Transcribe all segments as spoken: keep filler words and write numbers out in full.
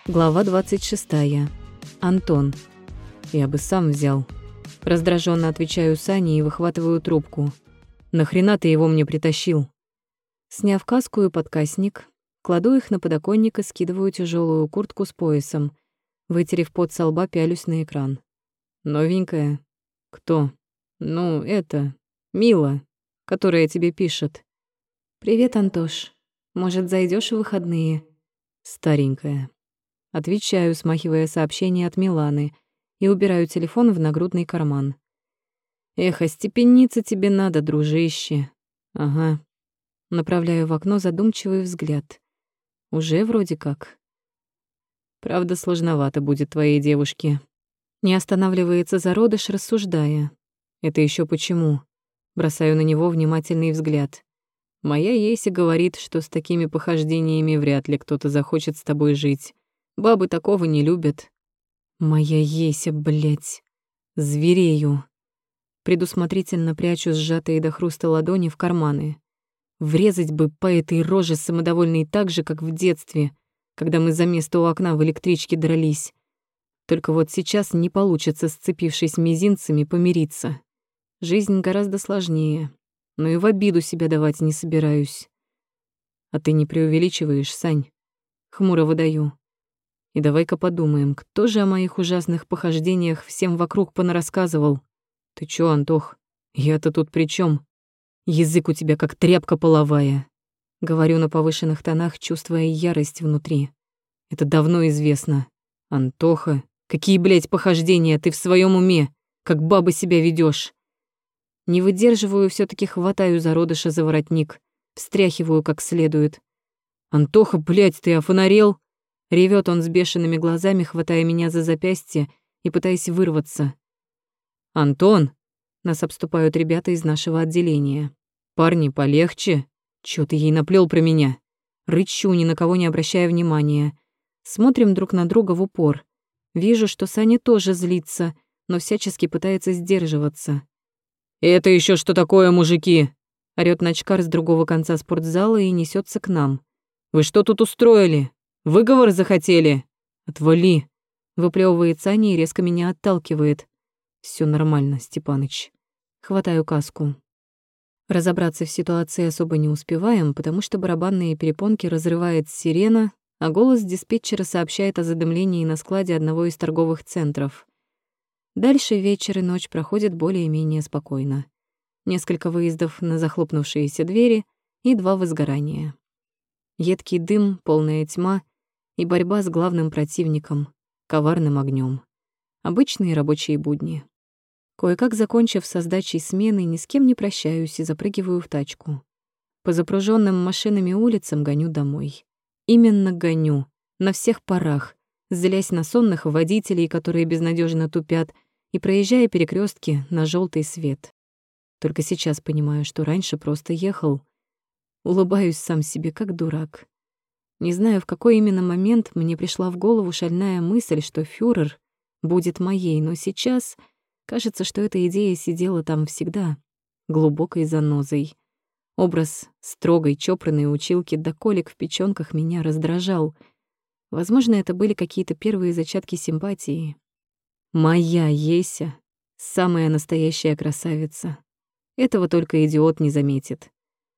Глава двадцать шестая. Антон. Я бы сам взял. Раздраженно отвечаю Сане и выхватываю трубку. Нахрена ты его мне притащил? Сняв каску и подкасник, кладу их на подоконник и скидываю тяжелую куртку с поясом. Вытерев пот со лба, пялюсь на экран. Новенькая? Кто? Ну, это... Мила, которая тебе пишет. Привет, Антош. Может, зайдешь в выходные? Старенькая. Отвечаю, смахивая сообщение от Миланы, и убираю телефон в нагрудный карман. Эх, остепениться тебе надо, дружище. Ага. Направляю в окно задумчивый взгляд. Уже вроде как. Правда, сложновато будет твоей девушке. Не останавливается зародыш, рассуждая. Это еще почему? Бросаю на него внимательный взгляд. Моя Еся говорит, что с такими похождениями вряд ли кто-то захочет с тобой жить. Бабы такого не любят. Моя Еся, блядь. Зверею. Предусмотрительно прячу сжатые до хруста ладони в карманы. Врезать бы по этой роже самодовольной так же, как в детстве, когда мы за место у окна в электричке дрались. Только вот сейчас не получится, сцепившись мизинцами, помириться. Жизнь гораздо сложнее, но и в обиду себя давать не собираюсь. А ты не преувеличиваешь, Сань? Хмуро выдаю. И давай-ка подумаем, кто же о моих ужасных похождениях всем вокруг понарассказывал? Ты чё, Антох? Я-то тут при чём? Язык у тебя как тряпка половая. Говорю на повышенных тонах, чувствуя ярость внутри. Это давно известно. Антоха, какие, блядь, похождения? Ты в своём уме? Как баба себя ведёшь? Не выдерживаю, всё-таки хватаю зародыша за воротник, встряхиваю как следует. Антоха, блядь, ты офонарел? Ревёт он с бешеными глазами, хватая меня за запястье и пытаясь вырваться. «Антон!» — нас обступают ребята из нашего отделения. «Парни, полегче! Чё ты ей наплёл про меня?» Рычу, ни на кого не обращая внимания. Смотрим друг на друга в упор. Вижу, что Саня тоже злится, но всячески пытается сдерживаться. «Это ещё что такое, мужики?» — орёт Начкар с другого конца спортзала и несётся к нам. «Вы что тут устроили? Выговор захотели? Отвали!» Выплёвывает Саня и резко меня отталкивает. Всё нормально, Степаныч. Хватаю каску. Разобраться в ситуации особо не успеваем, потому что барабанные перепонки разрывает сирена, а голос диспетчера сообщает о задымлении на складе одного из торговых центров. Дальше вечер и ночь проходят более-менее спокойно. Несколько выездов на захлопнувшиеся двери и два возгорания. Едкий дым, полная тьма и борьба с главным противником — коварным огнём. Обычные рабочие будни. Кое-как закончив со сдачей смены, ни с кем не прощаюсь и запрыгиваю в тачку. По запруженным машинами улицам гоню домой. Именно гоню, на всех парах, злясь на сонных водителей, которые безнадежно тупят, и проезжая перекрестки на желтый свет. Только сейчас понимаю, что раньше просто ехал. Улыбаюсь сам себе, как дурак. Не знаю, в какой именно момент мне пришла в голову шальная мысль, что фюрер будет моей, но сейчас кажется, что эта идея сидела там всегда, глубокой занозой. Образ строгой, чопорной училки до колик в печёнках меня раздражал. Возможно, это были какие-то первые зачатки симпатии. Моя Еся — самая настоящая красавица. Этого только идиот не заметит.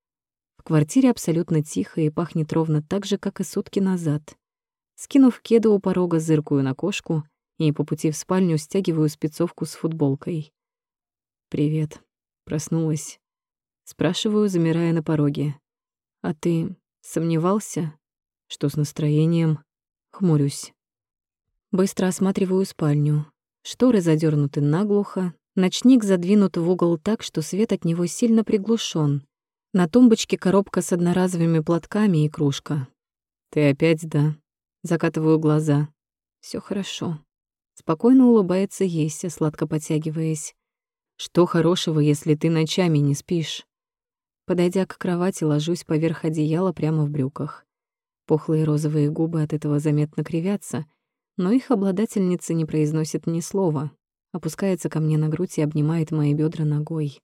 В квартире абсолютно тихо и пахнет ровно так же, как и сутки назад. Скинув кеды у порога, зыркаю на кошку и по пути в спальню стягиваю спецовку с футболкой. «Привет. Проснулась?» Спрашиваю, замирая на пороге. «А ты сомневался? Что с настроением?» Хмурюсь. Быстро осматриваю спальню. Шторы задернуты наглухо, ночник задвинут в угол так, что свет от него сильно приглушен. На тумбочке коробка с одноразовыми платками и кружка. «Ты опять, да?» Закатываю глаза. Всё хорошо». Спокойно улыбается Еся, сладко потягиваясь. «Что хорошего, если ты ночами не спишь?» Подойдя к кровати, ложусь поверх одеяла прямо в брюках. Пухлые розовые губы от этого заметно кривятся, но их обладательница не произносит ни слова, опускается ко мне на грудь и обнимает мои бедра ногой.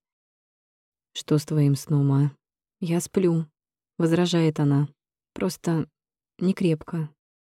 «Что с твоим сном, а?» «Я сплю», — возражает она. «Просто не крепко».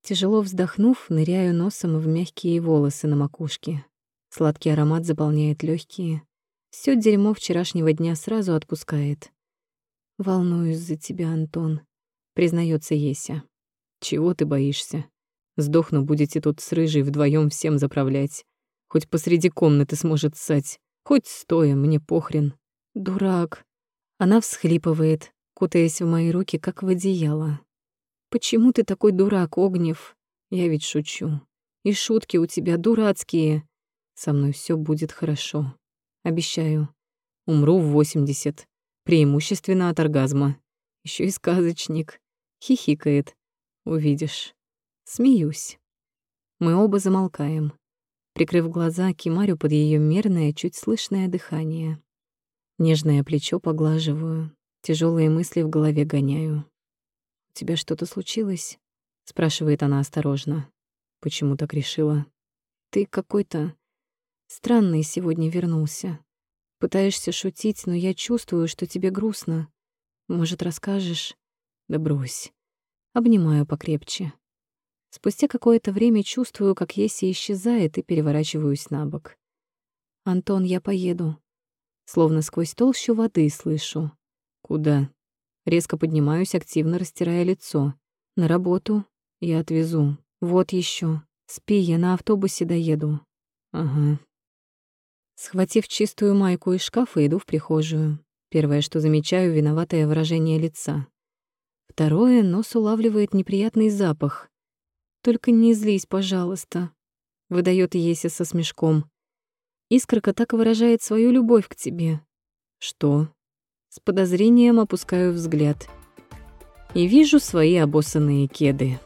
Тяжело вздохнув, ныряю носом в мягкие волосы на макушке. Сладкий аромат заполняет легкие. Всё дерьмо вчерашнего дня сразу отпускает. «Волнуюсь за тебя, Антон», — признается Еся. «Чего ты боишься? Сдохну, будете тут с Рыжей вдвоем всем заправлять. Хоть посреди комнаты сможет ссать, хоть стоя, мне похрен». «Дурак». Она всхлипывает, кутаясь в мои руки, как в одеяло. «Почему ты такой дурак, Огнев? Я ведь шучу. И шутки у тебя дурацкие. Со мной всё будет хорошо. Обещаю. Умру в восемьдесят. Преимущественно от оргазма. Ещё и сказочник. Хихикает. Увидишь». Смеюсь. Мы оба замолкаем. Прикрыв глаза, кимарю под её мерное, чуть слышное дыхание. Нежное плечо поглаживаю, тяжёлые мысли в голове гоняю. «У тебя что-то случилось?» — спрашивает она осторожно. «Почему так решила?» «Ты какой-то странный сегодня вернулся. Пытаешься шутить, но я чувствую, что тебе грустно. Может, расскажешь?» «Да брось». Обнимаю покрепче. Спустя какое-то время чувствую, как Еся исчезает, и переворачиваюсь на бок. «Антон, я поеду». Словно сквозь толщу воды слышу. «Куда?» Резко поднимаюсь, активно растирая лицо. «На работу. Я отвезу. Вот ещё. Спи, я на автобусе доеду». «Ага». Схватив чистую майку из шкафа, иду в прихожую. Первое, что замечаю, виноватое выражение лица. Второе, нос улавливает неприятный запах. «Только не злись, пожалуйста», — выдаёт Еся со смешком. «Искорка так выражает свою любовь к тебе». «Что?» С подозрением опускаю взгляд и вижу свои обоссанные кеды.